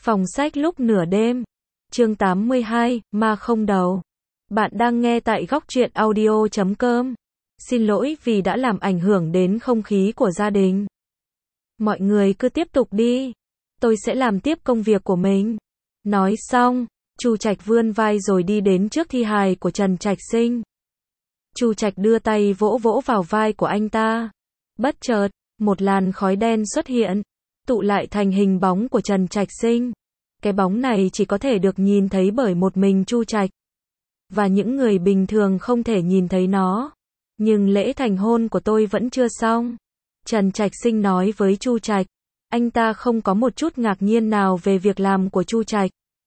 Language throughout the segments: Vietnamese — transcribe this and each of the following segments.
Phòng sách lúc nửa đêm. Chương 82, Ma không đầu. Bạn đang nghe tại góc truyện audio.com. Xin lỗi vì đã làm ảnh hưởng đến không khí của gia đình. Mọi người cứ tiếp tục đi. Tôi sẽ làm tiếp công việc của mình. Nói xong, Chu Trạch vươn vai rồi đi đến trước thi hài của Trần Trạch Sinh. Chu Trạch đưa tay vỗ vỗ vào vai của anh ta. Bất chợt, một làn khói đen xuất hiện, tụ lại thành hình bóng của Trần Trạch Sinh. Cái bóng này chỉ có thể được nhìn thấy bởi một mình Chu Trạch. Và những người bình thường không thể nhìn thấy nó. Nhưng lễ thành hôn của tôi vẫn chưa xong. Trần Trạch Sinh nói với Chu Trạch. Anh ta không có một chút ngạc nhiên nào về việc làm của Chu Trạch.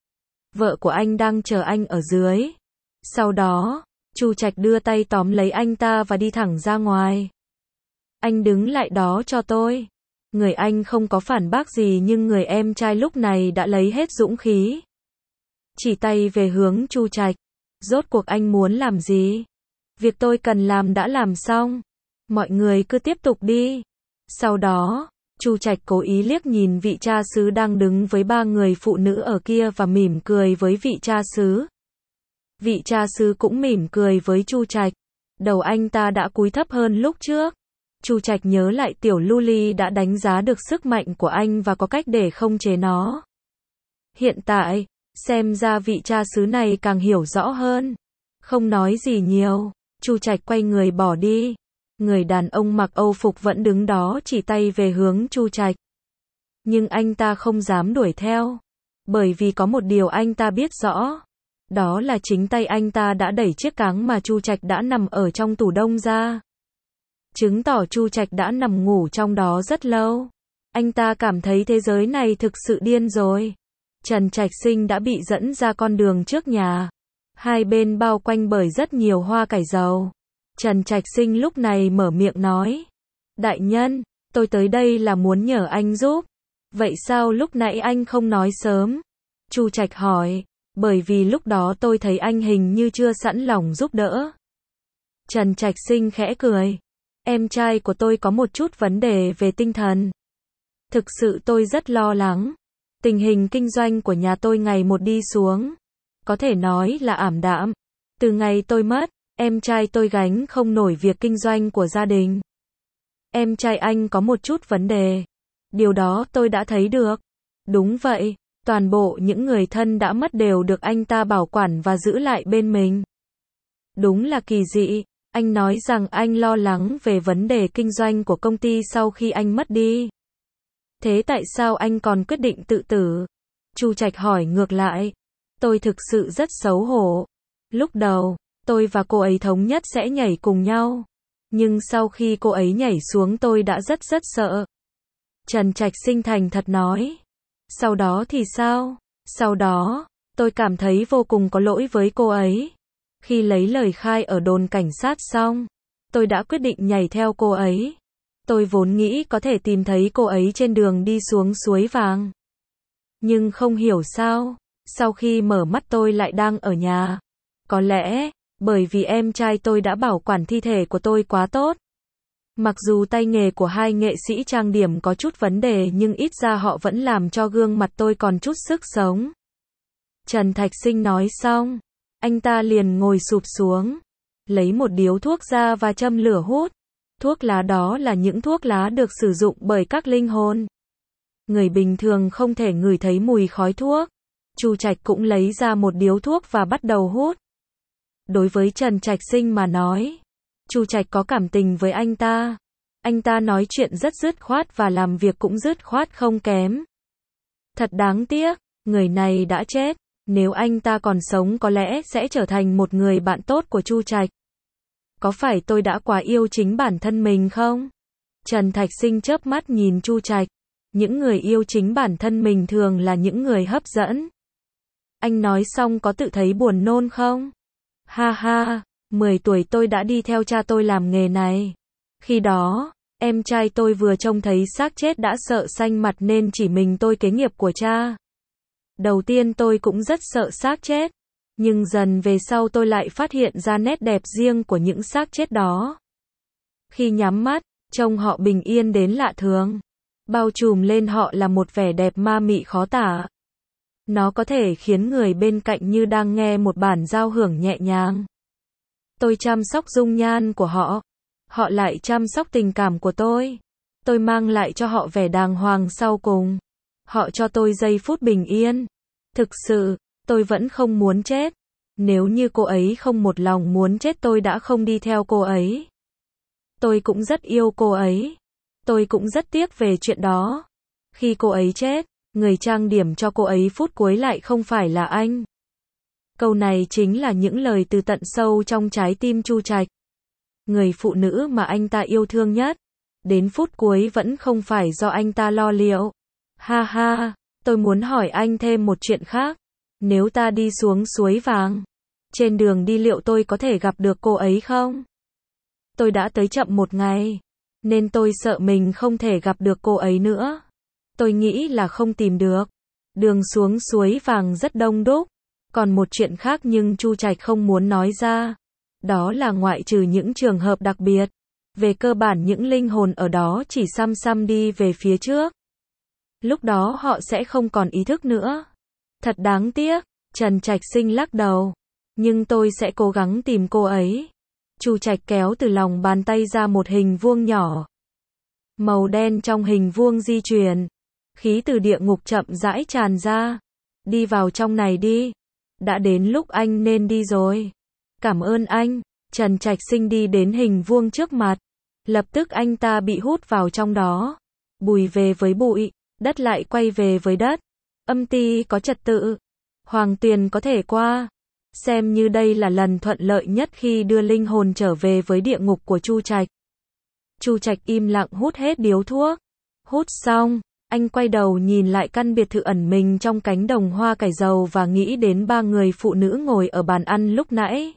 Vợ của anh đang chờ anh ở dưới. Sau đó, Chu Trạch đưa tay tóm lấy anh ta và đi thẳng ra ngoài. Anh đứng lại đó cho tôi. Người anh không có phản bác gì nhưng người em trai lúc này đã lấy hết dũng khí. Chỉ tay về hướng Chu Trạch. Rốt cuộc anh muốn làm gì? Việc tôi cần làm đã làm xong. Mọi người cứ tiếp tục đi. Sau đó, Chu Trạch cố ý liếc nhìn vị cha xứ đang đứng với ba người phụ nữ ở kia và mỉm cười với vị cha xứ. Vị cha xứ cũng mỉm cười với Chu Trạch. Đầu anh ta đã cúi thấp hơn lúc trước. Chu Trạch nhớ lại tiểu Luli đã đánh giá được sức mạnh của anh và có cách để khống chế nó. Hiện tại, xem ra vị cha xứ này càng hiểu rõ hơn. Không nói gì nhiều, Chu Trạch quay người bỏ đi. Người đàn ông mặc Âu phục vẫn đứng đó chỉ tay về hướng Chu Trạch. Nhưng anh ta không dám đuổi theo. Bởi vì có một điều anh ta biết rõ. Đó là chính tay anh ta đã đẩy chiếc cáng mà Chu Trạch đã nằm ở trong tủ đông ra. Chứng tỏ Chu Trạch đã nằm ngủ trong đó rất lâu. Anh ta cảm thấy thế giới này thực sự điên rồi. Trần Trạch Sinh đã bị dẫn ra con đường trước nhà. Hai bên bao quanh bởi rất nhiều hoa cải dầu. Trần Trạch Sinh lúc này mở miệng nói. Đại nhân, tôi tới đây là muốn nhờ anh giúp. Vậy sao lúc nãy anh không nói sớm? Chu Trạch hỏi. Bởi vì lúc đó tôi thấy anh hình như chưa sẵn lòng giúp đỡ. Trần Trạch Sinh khẽ cười. Em trai của tôi có một chút vấn đề về tinh thần. Thực sự tôi rất lo lắng. Tình hình kinh doanh của nhà tôi ngày một đi xuống. Có thể nói là ảm đạm. Từ ngày tôi mất, em trai tôi gánh không nổi việc kinh doanh của gia đình. Em trai anh có một chút vấn đề. Điều đó tôi đã thấy được. Đúng vậy, toàn bộ những người thân đã mất đều được anh ta bảo quản và giữ lại bên mình. Đúng là kỳ dị. Anh nói rằng anh lo lắng về vấn đề kinh doanh của công ty sau khi anh mất đi. Thế tại sao anh còn quyết định tự tử? Chu Trạch hỏi ngược lại. Tôi thực sự rất xấu hổ. Lúc đầu, tôi và cô ấy thống nhất sẽ nhảy cùng nhau. Nhưng sau khi cô ấy nhảy xuống tôi đã rất sợ. Trần Trạch Sinh thành thật nói. Sau đó thì sao? Sau đó, tôi cảm thấy vô cùng có lỗi với cô ấy. Khi lấy lời khai ở đồn cảnh sát xong, tôi đã quyết định nhảy theo cô ấy. Tôi vốn nghĩ có thể tìm thấy cô ấy trên đường đi xuống suối vàng. Nhưng không hiểu sao, sau khi mở mắt tôi lại đang ở nhà. Có lẽ, bởi vì em trai tôi đã bảo quản thi thể của tôi quá tốt. Mặc dù tay nghề của hai nghệ sĩ trang điểm có chút vấn đề nhưng ít ra họ vẫn làm cho gương mặt tôi còn chút sức sống. Trần Thạch Sinh nói xong. Anh ta liền ngồi sụp xuống, lấy một điếu thuốc ra và châm lửa hút. Thuốc lá đó là những thuốc lá được sử dụng bởi các linh hồn. Người bình thường không thể ngửi thấy mùi khói thuốc. Chu Trạch cũng lấy ra một điếu thuốc và bắt đầu hút. Đối với Trần Trạch Sinh mà nói, Chu Trạch có cảm tình với anh ta. Anh ta nói chuyện rất dứt khoát và làm việc cũng dứt khoát không kém. Thật đáng tiếc, người này đã chết. Nếu anh ta còn sống có lẽ sẽ trở thành một người bạn tốt của Chu Trạch. Có phải tôi đã quá yêu chính bản thân mình không? Trần Thạch Sinh chớp mắt nhìn Chu Trạch. Những người yêu chính bản thân mình thường là những người hấp dẫn. Anh nói xong có tự thấy buồn nôn không? Ha ha, 10 tuổi tôi đã đi theo cha tôi làm nghề này. Khi đó, em trai tôi vừa trông thấy xác chết đã sợ xanh mặt nên chỉ mình tôi kế nghiệp của cha. Đầu tiên tôi cũng rất sợ xác chết. Nhưng dần về sau tôi lại phát hiện ra nét đẹp riêng của những xác chết đó. Khi nhắm mắt, trông họ bình yên đến lạ thường. Bao trùm lên họ là một vẻ đẹp ma mị khó tả. Nó có thể khiến người bên cạnh như đang nghe một bản giao hưởng nhẹ nhàng. Tôi chăm sóc dung nhan của họ. Họ lại chăm sóc tình cảm của tôi. Tôi mang lại cho họ vẻ đàng hoàng sau cùng. Họ cho tôi giây phút bình yên. Thực sự, tôi vẫn không muốn chết. Nếu như cô ấy không một lòng muốn chết tôi đã không đi theo cô ấy. Tôi cũng rất yêu cô ấy. Tôi cũng rất tiếc về chuyện đó. Khi cô ấy chết, người trang điểm cho cô ấy phút cuối lại không phải là anh. Câu này chính là những lời từ tận sâu trong trái tim Chu Trạch. Người phụ nữ mà anh ta yêu thương nhất, đến phút cuối vẫn không phải do anh ta lo liệu. Ha ha, tôi muốn hỏi anh thêm một chuyện khác. Nếu ta đi xuống suối vàng, trên đường đi liệu tôi có thể gặp được cô ấy không? Tôi đã tới chậm một ngày, nên tôi sợ mình không thể gặp được cô ấy nữa. Tôi nghĩ là không tìm được. Đường xuống suối vàng rất đông đúc. Còn một chuyện khác nhưng Chu Trạch không muốn nói ra. Đó là ngoại trừ những trường hợp đặc biệt. Về cơ bản những linh hồn ở đó chỉ xăm xăm đi về phía trước. Lúc đó họ sẽ không còn ý thức nữa. Thật đáng tiếc. Trần Trạch Sinh lắc đầu. Nhưng tôi sẽ cố gắng tìm cô ấy. Chu Trạch kéo từ lòng bàn tay ra một hình vuông nhỏ. Màu đen trong hình vuông di chuyển. Khí từ địa ngục chậm rãi tràn ra. Đi vào trong này đi. Đã đến lúc anh nên đi rồi. Cảm ơn anh. Trần Trạch Sinh đi đến hình vuông trước mặt. Lập tức anh ta bị hút vào trong đó. Bụi về với bụi, đất lại quay về với đất. Âm ty có trật tự. Hoàng tuyền có thể qua. Xem như đây là lần thuận lợi nhất khi đưa linh hồn trở về với địa ngục của Chu Trạch. Chu Trạch im lặng hút hết điếu thuốc. Hút xong, anh quay đầu nhìn lại căn biệt thự ẩn mình trong cánh đồng hoa cải dầu và nghĩ đến ba người phụ nữ ngồi ở bàn ăn lúc nãy.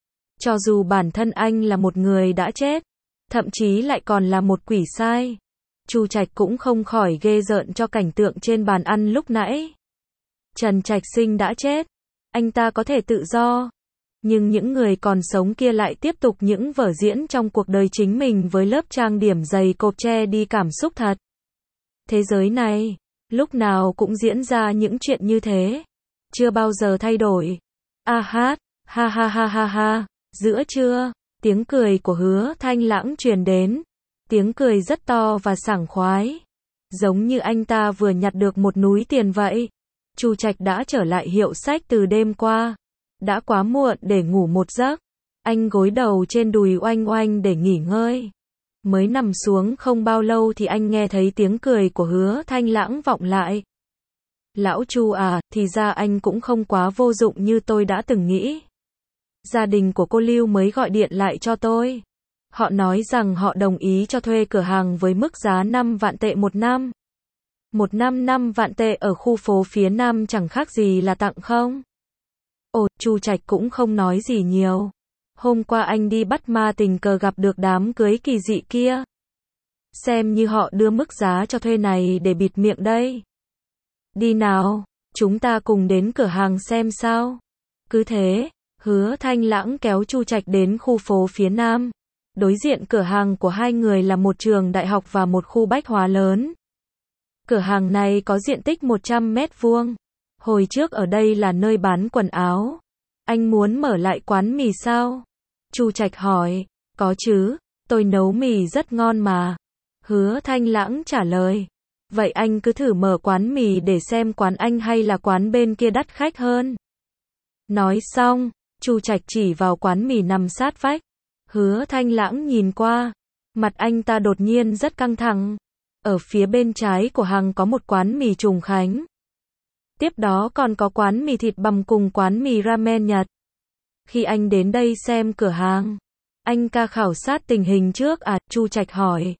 Cho dù bản thân anh là một người đã chết, thậm chí lại còn là một quỷ sai, Chu Trạch cũng không khỏi ghê rợn cho cảnh tượng trên bàn ăn lúc nãy. Trần Trạch Sinh đã chết, anh ta có thể tự do, nhưng những người còn sống kia lại tiếp tục những vở diễn trong cuộc đời chính mình với lớp trang điểm dày cộp che đi cảm xúc thật. Thế giới này, lúc nào cũng diễn ra những chuyện như thế, chưa bao giờ thay đổi. A hát, ha ha ha ha ha, giữa trưa, tiếng cười của Hứa Thanh Lãng truyền đến, tiếng cười rất to và sảng khoái, giống như anh ta vừa nhặt được một núi tiền vậy. Chu Trạch đã trở lại hiệu sách từ đêm qua, đã quá muộn để ngủ một giấc, anh gối đầu trên đùi oanh oanh để nghỉ ngơi. Mới nằm xuống không bao lâu thì anh nghe thấy tiếng cười của Hứa Thanh Lãng vọng lại. Lão Chu à, thì ra anh cũng không quá vô dụng như tôi đã từng nghĩ. Gia đình của cô Lưu mới gọi điện lại cho tôi. Họ nói rằng họ đồng ý cho thuê cửa hàng với mức giá 5 vạn tệ một năm. Một năm 5 vạn tệ ở khu phố phía Nam chẳng khác gì là tặng không? Ồ, Chu Trạch cũng không nói gì nhiều. Hôm qua anh đi bắt ma tình cờ gặp được đám cưới kỳ dị kia. Xem như họ đưa mức giá cho thuê này để bịt miệng đây. Đi nào, chúng ta cùng đến cửa hàng xem sao. Cứ thế, Hứa Thanh Lãng kéo Chu Trạch đến khu phố phía Nam. Đối diện cửa hàng của hai người là một trường đại học và một khu bách hóa lớn. Cửa hàng này có diện tích 100 mét vuông. Hồi trước ở đây là nơi bán quần áo. Anh muốn mở lại quán mì sao? Chu Trạch hỏi. Có chứ, tôi nấu mì rất ngon mà. Hứa Thanh Lãng trả lời. Vậy anh cứ thử mở quán mì để xem quán anh hay là quán bên kia đắt khách hơn. Nói xong, Chu Trạch chỉ vào quán mì nằm sát vách. Hứa Thanh Lãng nhìn qua. Mặt anh ta đột nhiên rất căng thẳng. Ở phía bên trái của hàng có một quán mì Trùng Khánh. Tiếp đó còn có quán mì thịt bằm cùng quán mì ramen Nhật. Khi anh đến đây xem cửa hàng, anh ca khảo sát tình hình trước à? Chu Trạch hỏi.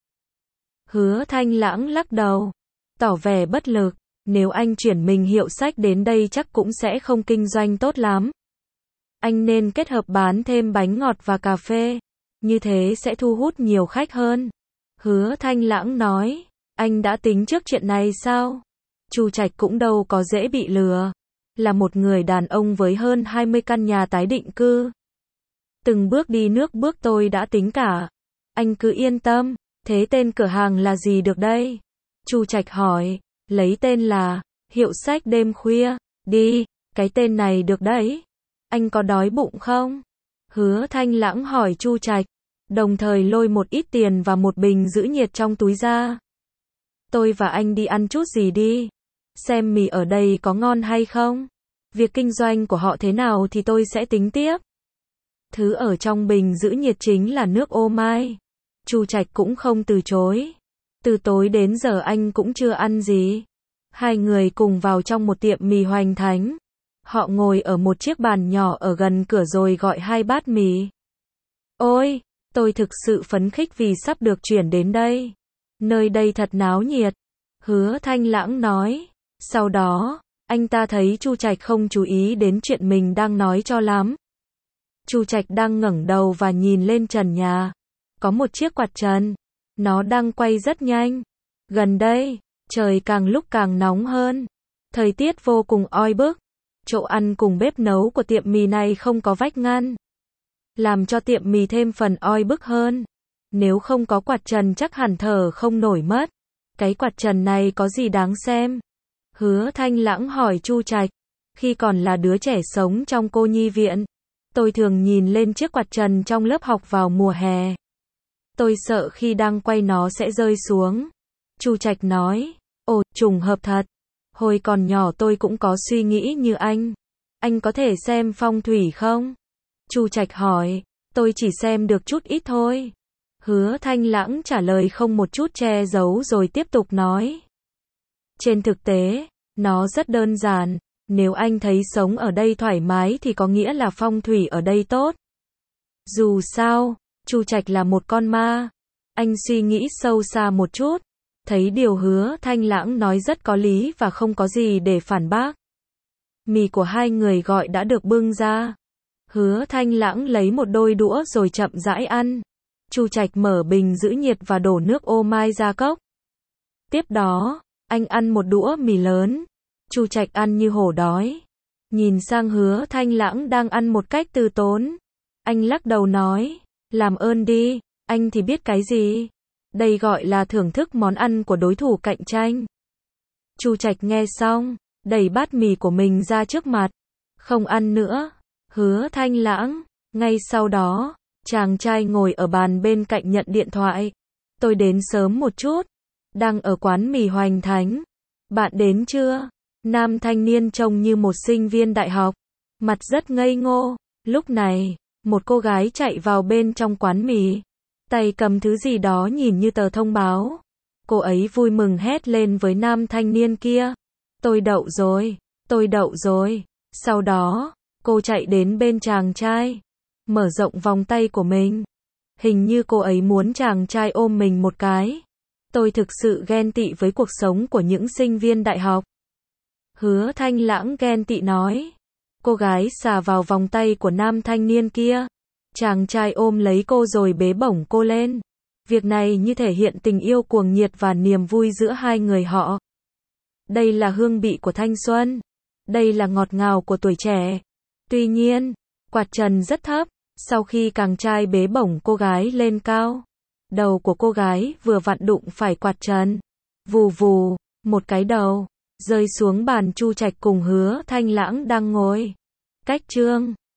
Hứa Thanh Lãng lắc đầu, tỏ vẻ bất lực. Nếu anh chuyển mình hiệu sách đến đây chắc cũng sẽ không kinh doanh tốt lắm. Anh nên kết hợp bán thêm bánh ngọt và cà phê. Như thế sẽ thu hút nhiều khách hơn. Hứa Thanh Lãng nói. Anh đã tính trước chuyện này sao? Chu Trạch cũng đâu có dễ bị lừa. Là một người đàn ông với hơn 20 căn nhà tái định cư. Từng bước đi nước bước tôi đã tính cả. Anh cứ yên tâm. Thế tên cửa hàng là gì được đây? Chu Trạch hỏi. Lấy tên là Hiệu sách đêm khuya. Đi, cái tên này được đấy. Anh có đói bụng không? Hứa Thanh Lãng hỏi Chu Trạch, đồng thời lôi một ít tiền và một bình giữ nhiệt trong túi ra. Tôi và anh đi ăn chút gì đi. Xem mì ở đây có ngon hay không. Việc kinh doanh của họ thế nào thì tôi sẽ tính tiếp. Thứ ở trong bình giữ nhiệt chính là nước ô mai. Chu Trạch cũng không từ chối. Từ tối đến giờ anh cũng chưa ăn gì. Hai người cùng vào trong một tiệm mì hoành thánh. Họ ngồi ở một chiếc bàn nhỏ ở gần cửa rồi gọi 2 bát mì. Ôi, tôi thực sự phấn khích vì sắp được chuyển đến đây. Nơi đây thật náo nhiệt. Hứa Thanh Lãng nói. Sau đó, anh ta thấy Chu Trạch không chú ý đến chuyện mình đang nói cho lắm. Chu Trạch đang ngẩng đầu và nhìn lên trần nhà. Có một chiếc quạt trần. Nó đang quay rất nhanh. Gần đây, trời càng lúc càng nóng hơn. Thời tiết vô cùng oi bức. Chỗ ăn cùng bếp nấu của tiệm mì này không có vách ngăn. Làm cho tiệm mì thêm phần oi bức hơn. Nếu không có quạt trần chắc hẳn thở không nổi mất. Cái quạt trần này có gì đáng xem? Hứa Thanh Lãng hỏi Chu Trạch. Khi còn là đứa trẻ sống trong cô nhi viện, tôi thường nhìn lên chiếc quạt trần trong lớp học vào mùa hè. Tôi sợ khi đang quay nó sẽ rơi xuống. Chu Trạch nói. Ồ, trùng hợp thật. Hồi còn nhỏ tôi cũng có suy nghĩ như anh. Anh có thể xem phong thủy không? Chu Trạch hỏi. Tôi chỉ xem được chút ít thôi. Hứa Thanh Lãng trả lời không một chút che giấu rồi tiếp tục nói. Trên thực tế, nó rất đơn giản. Nếu anh thấy sống ở đây thoải mái thì có nghĩa là phong thủy ở đây tốt. Dù sao, Chu Trạch là một con ma. Anh suy nghĩ sâu xa một chút. Thấy điều Hứa Thanh Lãng nói rất có lý và không có gì để phản bác. Mì của hai người gọi đã được bưng ra. Hứa Thanh Lãng lấy một đôi đũa rồi chậm rãi ăn. Chu Trạch mở bình giữ nhiệt và đổ nước ô mai ra cốc. Tiếp đó, anh ăn một đũa mì lớn. Chu Trạch ăn như hổ đói. Nhìn sang Hứa Thanh Lãng đang ăn một cách từ tốn. Anh lắc đầu nói, làm ơn đi, anh thì biết cái gì. Đây gọi là thưởng thức món ăn của đối thủ cạnh tranh. Chu Trạch nghe xong, đẩy bát mì của mình ra trước mặt. Không ăn nữa. Hứa Thanh Lãng. Ngay sau đó, chàng trai ngồi ở bàn bên cạnh nhận điện thoại. Tôi đến sớm một chút. Đang ở quán mì Hoành Thánh. Bạn đến chưa? Nam thanh niên trông như một sinh viên đại học. Mặt rất ngây ngô. Lúc này, một cô gái chạy vào bên trong quán mì. Tay cầm thứ gì đó nhìn như tờ thông báo. Cô ấy vui mừng hét lên với nam thanh niên kia. Tôi đậu rồi, tôi đậu rồi. Sau đó, cô chạy đến bên chàng trai. Mở rộng vòng tay của mình. Hình như cô ấy muốn chàng trai ôm mình một cái. Tôi thực sự ghen tị với cuộc sống của những sinh viên đại học. Hứa Thanh Lãng ghen tị nói. Cô gái xà vào vòng tay của nam thanh niên kia. Chàng trai ôm lấy cô rồi bế bổng cô lên. Việc này như thể hiện tình yêu cuồng nhiệt và niềm vui giữa hai người họ. Đây là hương vị của thanh xuân. Đây là ngọt ngào của tuổi trẻ. Tuy nhiên, quạt trần rất thấp. Sau khi chàng trai bế bổng cô gái lên cao, đầu của cô gái vừa vặn đụng phải quạt trần. Vù vù, một cái đầu rơi xuống bàn Chu Trạch cùng Hứa Thanh Lãng đang ngồi. Cách chương